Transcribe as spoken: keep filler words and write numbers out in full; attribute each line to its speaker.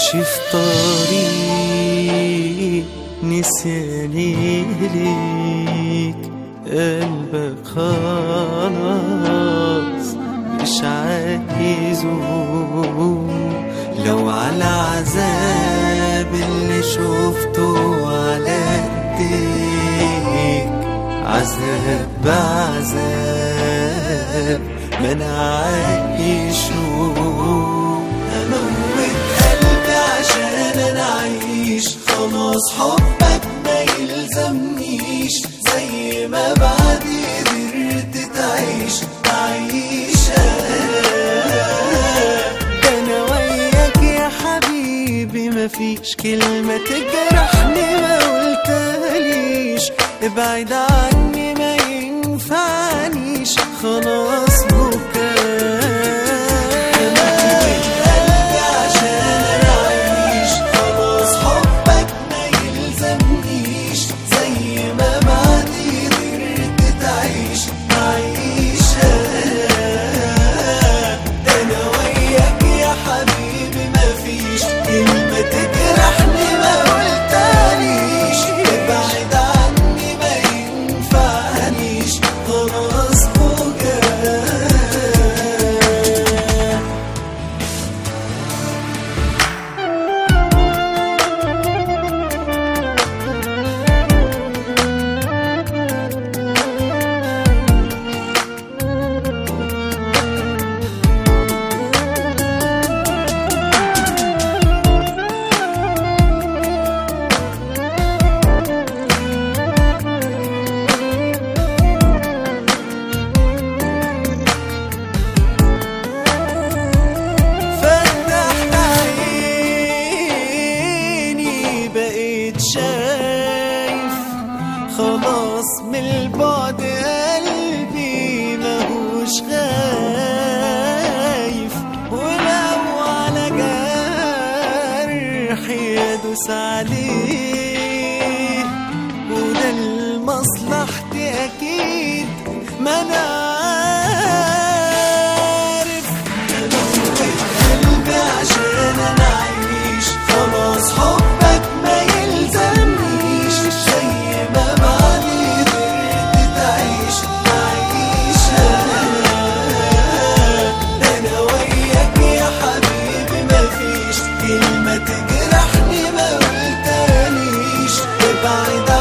Speaker 1: ماشي في طريق نسياني ليك، قلبك خلاص مش عايزه. لو على عذاب اللي شفته على ايديك، عذاب بعذاب ما انا عايشه. هموت قلبي عشان انا اعيش، خلاص حبك ما يلزمنيش. زي ما بعدي قدرت تعيش تعيش انا وياك يا حبيبي، مفيش كلمة تجرحني ما قلتهاليش. ابعد عني ما ينفعنيش، خلاص بكاء. خلاص من البعد قلبي ماهوش خايف، ولو على جرحي ادوس عليه، وده لمصلحتي اكيد ما انا عارف. هموت قلبي عشان انا اعيش، خلاص حبك ما يلزمنيش. زي ما بعدي قدرت تعيش تعيش انا وياك يا حبيبي، مفيش كلمة تجرحني ما قلتهاليش. ابعد